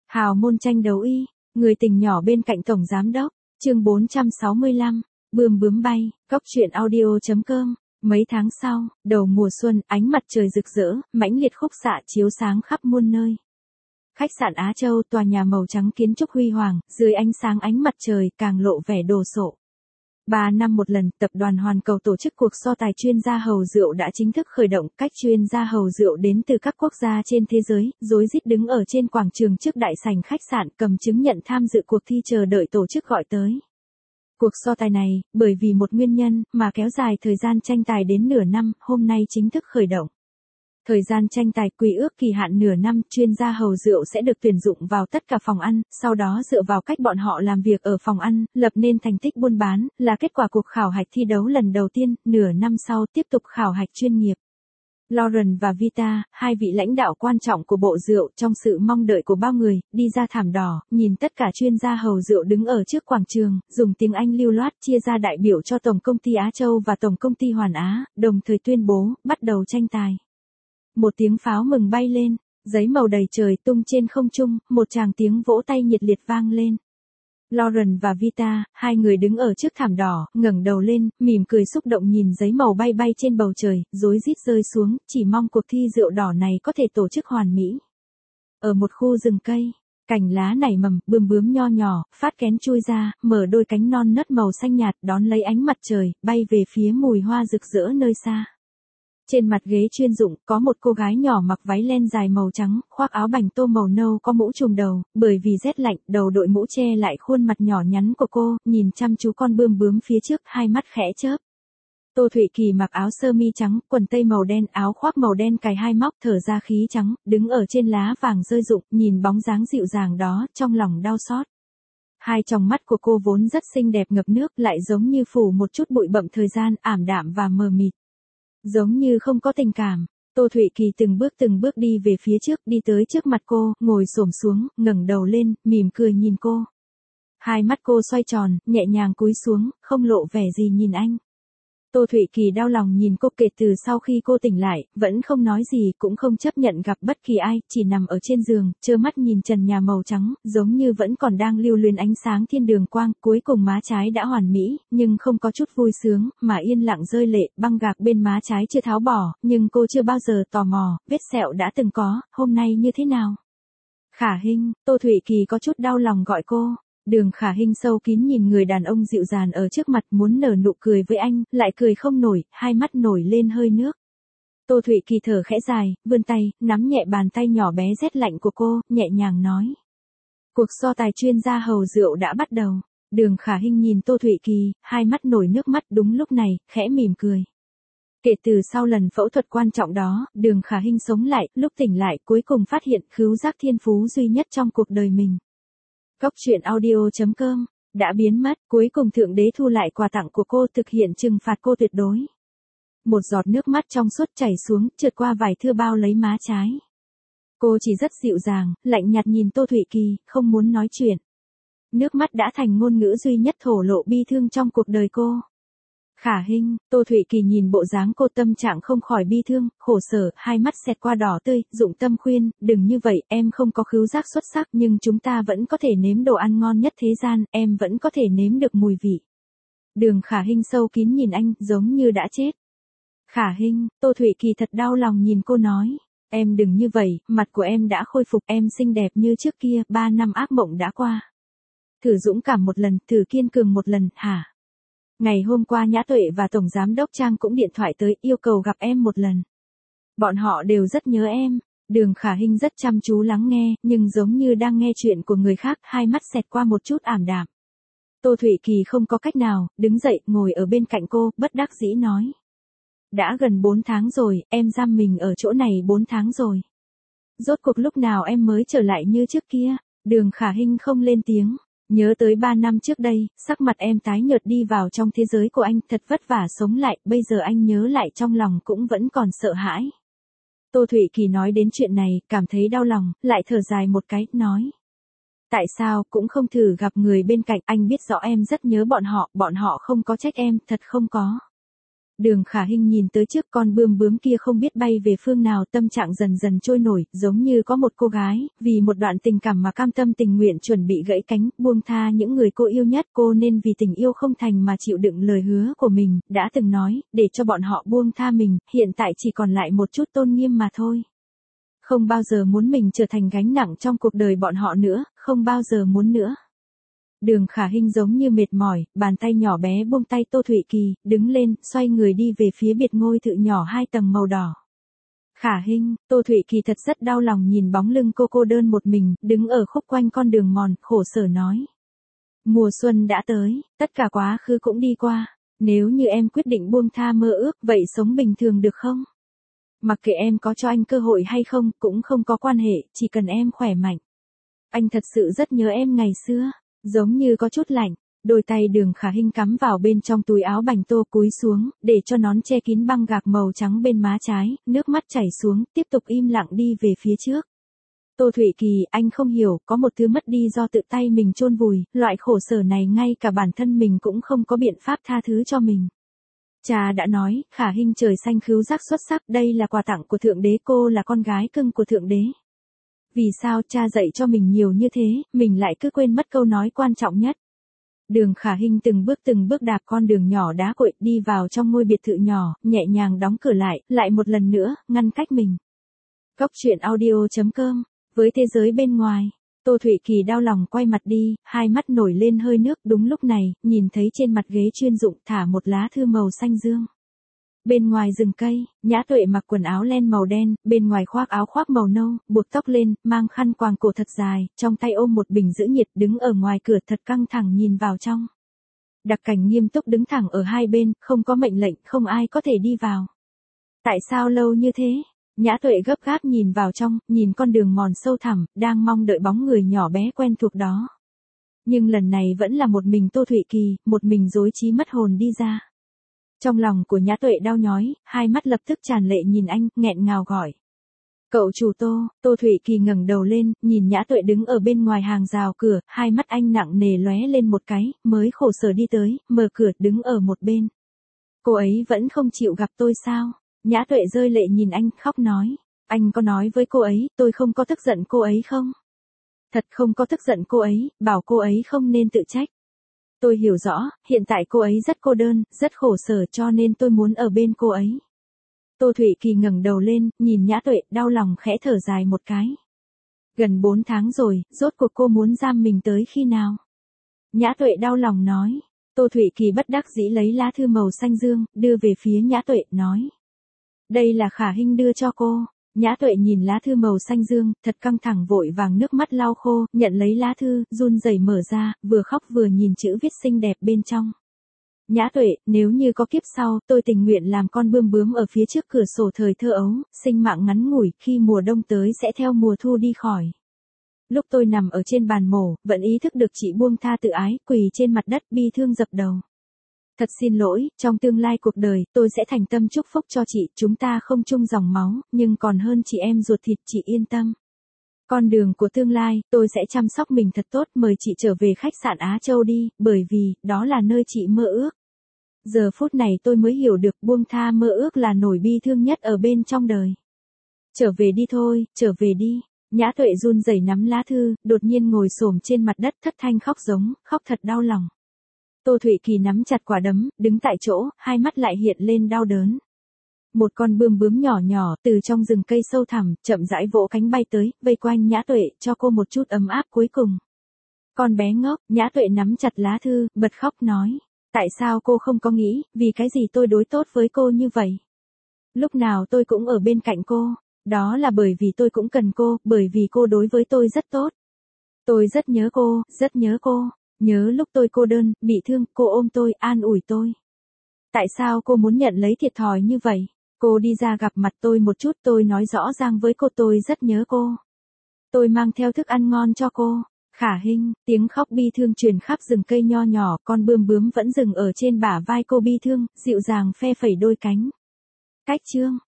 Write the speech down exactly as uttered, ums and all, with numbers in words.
Hào môn tranh đấu y, người tình nhỏ bên cạnh tổng giám đốc, chương bốn trăm sáu mươi lăm, bươm bướm bay, góc truyện audio.com. Mấy tháng sau, đầu mùa xuân, ánh mặt trời rực rỡ, mãnh liệt khúc xạ chiếu sáng khắp muôn nơi. Khách sạn Á Châu, tòa nhà màu trắng kiến trúc huy hoàng, dưới ánh sáng ánh mặt trời càng lộ vẻ đồ sộ. Ba năm một lần, tập đoàn Hoàn Cầu tổ chức cuộc so tài chuyên gia hầu rượu đã chính thức khởi động. Các chuyên gia hầu rượu đến từ các quốc gia trên thế giới, rối rít đứng ở trên quảng trường trước đại sảnh khách sạn cầm chứng nhận tham dự cuộc thi chờ đợi tổ chức gọi tới. Cuộc so tài này, bởi vì một nguyên nhân, mà kéo dài thời gian tranh tài đến nửa năm, hôm nay chính thức khởi động. Thời gian tranh tài quy ước kỳ hạn nửa năm, chuyên gia hầu rượu sẽ được tuyển dụng vào tất cả phòng ăn, sau đó dựa vào cách bọn họ làm việc ở phòng ăn, lập nên thành tích buôn bán, là kết quả cuộc khảo hạch thi đấu lần đầu tiên, nửa năm sau tiếp tục khảo hạch chuyên nghiệp. Lauren và Vita, hai vị lãnh đạo quan trọng của bộ rượu, trong sự mong đợi của bao người, đi ra thảm đỏ, nhìn tất cả chuyên gia hầu rượu đứng ở trước quảng trường, dùng tiếng Anh lưu loát chia ra đại biểu cho Tổng công ty Á Châu và Tổng công ty Hoàn Á, đồng thời tuyên bố, bắt đầu tranh tài. Một tiếng pháo mừng bay lên, giấy màu đầy trời tung trên không trung, một tràng tiếng vỗ tay nhiệt liệt vang lên. Lauren và Vita, hai người đứng ở trước thảm đỏ, ngẩng đầu lên, mỉm cười xúc động nhìn giấy màu bay bay trên bầu trời, rối rít rơi xuống, chỉ mong cuộc thi rượu đỏ này có thể tổ chức hoàn mỹ. Ở một khu rừng cây, cành lá nảy mầm, bươm bướm nho nhỏ, phát kén chui ra, mở đôi cánh non nớt màu xanh nhạt, đón lấy ánh mặt trời, bay về phía mùi hoa rực rỡ nơi xa. Trên mặt ghế chuyên dụng, có một cô gái nhỏ mặc váy len dài màu trắng, khoác áo bành tô màu nâu có mũ trùm đầu, bởi vì rét lạnh, đầu đội mũ che lại khuôn mặt nhỏ nhắn của cô, nhìn chăm chú con bươm bướm phía trước, hai mắt khẽ chớp. Tô Thụy Kỳ mặc áo sơ mi trắng, quần tây màu đen, áo khoác màu đen cài hai móc, thở ra khí trắng, đứng ở trên lá vàng rơi rụng, nhìn bóng dáng dịu dàng đó, trong lòng đau xót. Hai tròng mắt của cô vốn rất xinh đẹp ngập nước, lại giống như phủ một chút bụi bặm thời gian, ảm đạm và mờ mịt. Giống như không có tình cảm. Tô Thụy Kỳ từng bước từng bước đi về phía trước, đi tới trước mặt cô, ngồi xổm xuống, ngẩng đầu lên, mỉm cười nhìn cô. Hai mắt cô xoay tròn, nhẹ nhàng cúi xuống, không lộ vẻ gì nhìn anh. Tô Thụy Kỳ đau lòng nhìn cô, kể từ sau khi cô tỉnh lại, vẫn không nói gì, cũng không chấp nhận gặp bất kỳ ai, chỉ nằm ở trên giường, trơ mắt nhìn trần nhà màu trắng, giống như vẫn còn đang lưu luyến ánh sáng thiên đường quang, cuối cùng má trái đã hoàn mỹ, nhưng không có chút vui sướng, mà yên lặng rơi lệ, băng gạc bên má trái chưa tháo bỏ, nhưng cô chưa bao giờ tò mò, vết sẹo đã từng có, hôm nay như thế nào? Khả Hinh, Tô Thụy Kỳ có chút đau lòng gọi cô. Đường Khả Hinh sâu kín nhìn người đàn ông dịu dàng ở trước mặt, muốn nở nụ cười với anh, lại cười không nổi, hai mắt nổi lên hơi nước. Tô Thụy Kỳ thở khẽ dài, vươn tay, nắm nhẹ bàn tay nhỏ bé rét lạnh của cô, nhẹ nhàng nói. Cuộc so tài chuyên gia hầu rượu đã bắt đầu. Đường Khả Hinh nhìn Tô Thụy Kỳ, hai mắt nổi nước mắt, đúng lúc này, khẽ mỉm cười. Kể từ sau lần phẫu thuật quan trọng đó, Đường Khả Hinh sống lại, lúc tỉnh lại, cuối cùng phát hiện khứu giác thiên phú duy nhất trong cuộc đời mình. Góc truyện audio.com, đã biến mất, cuối cùng Thượng Đế thu lại quà tặng của cô, thực hiện trừng phạt cô tuyệt đối. Một giọt nước mắt trong suốt chảy xuống, trượt qua vải thưa bao lấy má trái. Cô chỉ rất dịu dàng, lạnh nhạt nhìn Tô Thụy Kỳ, không muốn nói chuyện. Nước mắt đã thành ngôn ngữ duy nhất thổ lộ bi thương trong cuộc đời cô. Khả Hinh, Tô Thụy Kỳ nhìn bộ dáng cô, tâm trạng không khỏi bi thương, khổ sở, hai mắt xẹt qua đỏ tươi, dụng tâm khuyên, đừng như vậy, em không có khứu giác xuất sắc nhưng chúng ta vẫn có thể nếm đồ ăn ngon nhất thế gian, em vẫn có thể nếm được mùi vị. Đường Khả Hinh sâu kín nhìn anh, giống như đã chết. Khả Hinh, Tô Thụy Kỳ thật đau lòng nhìn cô nói, em đừng như vậy, mặt của em đã khôi phục, em xinh đẹp như trước kia, ba năm ác mộng đã qua. Thử dũng cảm một lần, thử kiên cường một lần, hả? Ngày hôm qua Nhã Tuệ và Tổng Giám đốc Trang cũng điện thoại tới, yêu cầu gặp em một lần. Bọn họ đều rất nhớ em. Đường Khả Hinh rất chăm chú lắng nghe, nhưng giống như đang nghe chuyện của người khác, hai mắt xẹt qua một chút ảm đạm. Tô Thụy Kỳ không có cách nào, đứng dậy, ngồi ở bên cạnh cô, bất đắc dĩ nói. Đã gần bốn tháng rồi, em giam mình ở chỗ này bốn tháng rồi. Rốt cuộc lúc nào em mới trở lại như trước kia? Đường Khả Hinh không lên tiếng. Nhớ tới ba năm trước đây, sắc mặt em tái nhợt đi vào trong thế giới của anh, thật vất vả sống lại, bây giờ anh nhớ lại trong lòng cũng vẫn còn sợ hãi. Tô Thụy Kỳ nói đến chuyện này, cảm thấy đau lòng, lại thở dài một cái, nói. Tại sao cũng không thử gặp người bên cạnh, anh biết rõ em rất nhớ bọn họ, bọn họ không có trách em, thật không có. Đường Khả Hinh nhìn tới trước con bươm bướm kia không biết bay về phương nào, tâm trạng dần dần trôi nổi, giống như có một cô gái, vì một đoạn tình cảm mà cam tâm tình nguyện chuẩn bị gãy cánh, buông tha những người cô yêu nhất. Cô nên vì tình yêu không thành mà chịu đựng lời hứa của mình, đã từng nói, để cho bọn họ buông tha mình, hiện tại chỉ còn lại một chút tôn nghiêm mà thôi. Không bao giờ muốn mình trở thành gánh nặng trong cuộc đời bọn họ nữa, không bao giờ muốn nữa. Đường Khả Hinh giống như mệt mỏi, bàn tay nhỏ bé buông tay Tô Thụy Kỳ, đứng lên, xoay người đi về phía biệt ngôi thự nhỏ hai tầng màu đỏ. Khả Hinh, Tô Thụy Kỳ thật rất đau lòng nhìn bóng lưng cô cô đơn một mình, đứng ở khúc quanh con đường mòn, khổ sở nói. Mùa xuân đã tới, tất cả quá khứ cũng đi qua, nếu như em quyết định buông tha mơ ước, vậy sống bình thường được không? Mặc kệ em có cho anh cơ hội hay không, cũng không có quan hệ, chỉ cần em khỏe mạnh. Anh thật sự rất nhớ em ngày xưa. Giống như có chút lạnh, đôi tay Đường Khả Hinh cắm vào bên trong túi áo bành tô cúi xuống, để cho nón che kín băng gạc màu trắng bên má trái, nước mắt chảy xuống, tiếp tục im lặng đi về phía trước. Tô Thụy Kỳ, anh không hiểu, có một thứ mất đi do tự tay mình chôn vùi, loại khổ sở này ngay cả bản thân mình cũng không có biện pháp tha thứ cho mình. Cha đã nói, Khả Hinh trời xanh khứu giác xuất sắc, đây là quà tặng của Thượng Đế, cô là con gái cưng của Thượng Đế. Vì sao cha dạy cho mình nhiều như thế, mình lại cứ quên mất câu nói quan trọng nhất. Đường Khả Hinh từng bước từng bước đạp con đường nhỏ đá cuội đi vào trong ngôi biệt thự nhỏ, nhẹ nhàng đóng cửa lại, lại một lần nữa, ngăn cách mình. Cốc truyện audio chấm com, với thế giới bên ngoài. Tô Thụy Kỳ đau lòng quay mặt đi, hai mắt nổi lên hơi nước. Đúng lúc này, nhìn thấy trên mặt ghế chuyên dụng thả một lá thư màu xanh dương. Bên ngoài rừng cây, Nhã Tuệ mặc quần áo len màu đen, bên ngoài khoác áo khoác màu nâu, buộc tóc lên, mang khăn quàng cổ thật dài, trong tay ôm một bình giữ nhiệt, đứng ở ngoài cửa thật căng thẳng nhìn vào trong. Đặc Cảnh nghiêm túc đứng thẳng ở hai bên, không có mệnh lệnh, không ai có thể đi vào. Tại sao lâu như thế? Nhã Tuệ gấp gáp nhìn vào trong, nhìn con đường mòn sâu thẳm, đang mong đợi bóng người nhỏ bé quen thuộc đó. Nhưng lần này vẫn là một mình Tô Thụy Kỳ, một mình rối trí mất hồn đi ra. Trong lòng của Nhã Tuệ đau nhói, hai mắt lập tức tràn lệ nhìn anh, nghẹn ngào gọi. Cậu chủ Tô. Tô Thụy Kỳ ngẩng đầu lên, nhìn Nhã Tuệ đứng ở bên ngoài hàng rào cửa, hai mắt anh nặng nề lóe lên một cái, mới khổ sở đi tới, mở cửa, đứng ở một bên. Cô ấy vẫn không chịu gặp tôi sao? Nhã Tuệ rơi lệ nhìn anh, khóc nói. Anh có nói với cô ấy, tôi không có tức giận cô ấy không? Thật không có tức giận cô ấy, bảo cô ấy không nên tự trách. Tôi hiểu rõ, hiện tại cô ấy rất cô đơn, rất khổ sở cho nên tôi muốn ở bên cô ấy. Tô Thụy Kỳ ngẩng đầu lên, nhìn Nhã Tuệ, đau lòng khẽ thở dài một cái. Gần bốn tháng rồi, rốt cuộc cô muốn giam mình tới khi nào? Nhã Tuệ đau lòng nói. Tô Thụy Kỳ bất đắc dĩ lấy lá thư màu xanh dương, đưa về phía Nhã Tuệ, nói. Đây là Khả Hinh đưa cho cô. Nhã Tuệ nhìn lá thư màu xanh dương, thật căng thẳng vội vàng nước mắt lau khô, nhận lấy lá thư, run rẩy mở ra, vừa khóc vừa nhìn chữ viết xinh đẹp bên trong. Nhã Tuệ, nếu như có kiếp sau, tôi tình nguyện làm con bươm bướm ở phía trước cửa sổ thời thơ ấu, sinh mạng ngắn ngủi, khi mùa đông tới sẽ theo mùa thu đi khỏi. Lúc tôi nằm ở trên bàn mổ, vẫn ý thức được chị buông tha tự ái, quỳ trên mặt đất bi thương dập đầu. Thật xin lỗi, trong tương lai cuộc đời, tôi sẽ thành tâm chúc phúc cho chị, chúng ta không chung dòng máu, nhưng còn hơn chị em ruột thịt, chị yên tâm. Con đường của tương lai, tôi sẽ chăm sóc mình thật tốt, mời chị trở về khách sạn Á Châu đi, bởi vì, đó là nơi chị mơ ước. Giờ phút này tôi mới hiểu được buông tha mơ ước là nỗi bi thương nhất ở bên trong đời. Trở về đi thôi, trở về đi. Nhã Tuệ run rẩy nắm lá thư, đột nhiên ngồi xổm trên mặt đất thất thanh khóc giống, khóc thật đau lòng. Tô Thụy Kỳ nắm chặt quả đấm, đứng tại chỗ, hai mắt lại hiện lên đau đớn. Một con bươm bướm nhỏ nhỏ, từ trong rừng cây sâu thẳm, chậm rãi vỗ cánh bay tới, vây quanh Nhã Tuệ, cho cô một chút ấm áp cuối cùng. Con bé ngốc, Nhã Tuệ nắm chặt lá thư, bật khóc nói. Tại sao cô không có nghĩ, vì cái gì tôi đối tốt với cô như vậy? Lúc nào tôi cũng ở bên cạnh cô, đó là bởi vì tôi cũng cần cô, bởi vì cô đối với tôi rất tốt. Tôi rất nhớ cô, rất nhớ cô. Nhớ lúc tôi cô đơn, bị thương, cô ôm tôi, an ủi tôi. Tại sao cô muốn nhận lấy thiệt thòi như vậy? Cô đi ra gặp mặt tôi một chút, tôi nói rõ ràng với cô tôi rất nhớ cô. Tôi mang theo thức ăn ngon cho cô. Khả Hinh, tiếng khóc bi thương truyền khắp rừng cây nho nhỏ, con bươm bướm vẫn dừng ở trên bả vai cô bi thương, dịu dàng phe phẩy đôi cánh. Cách chương.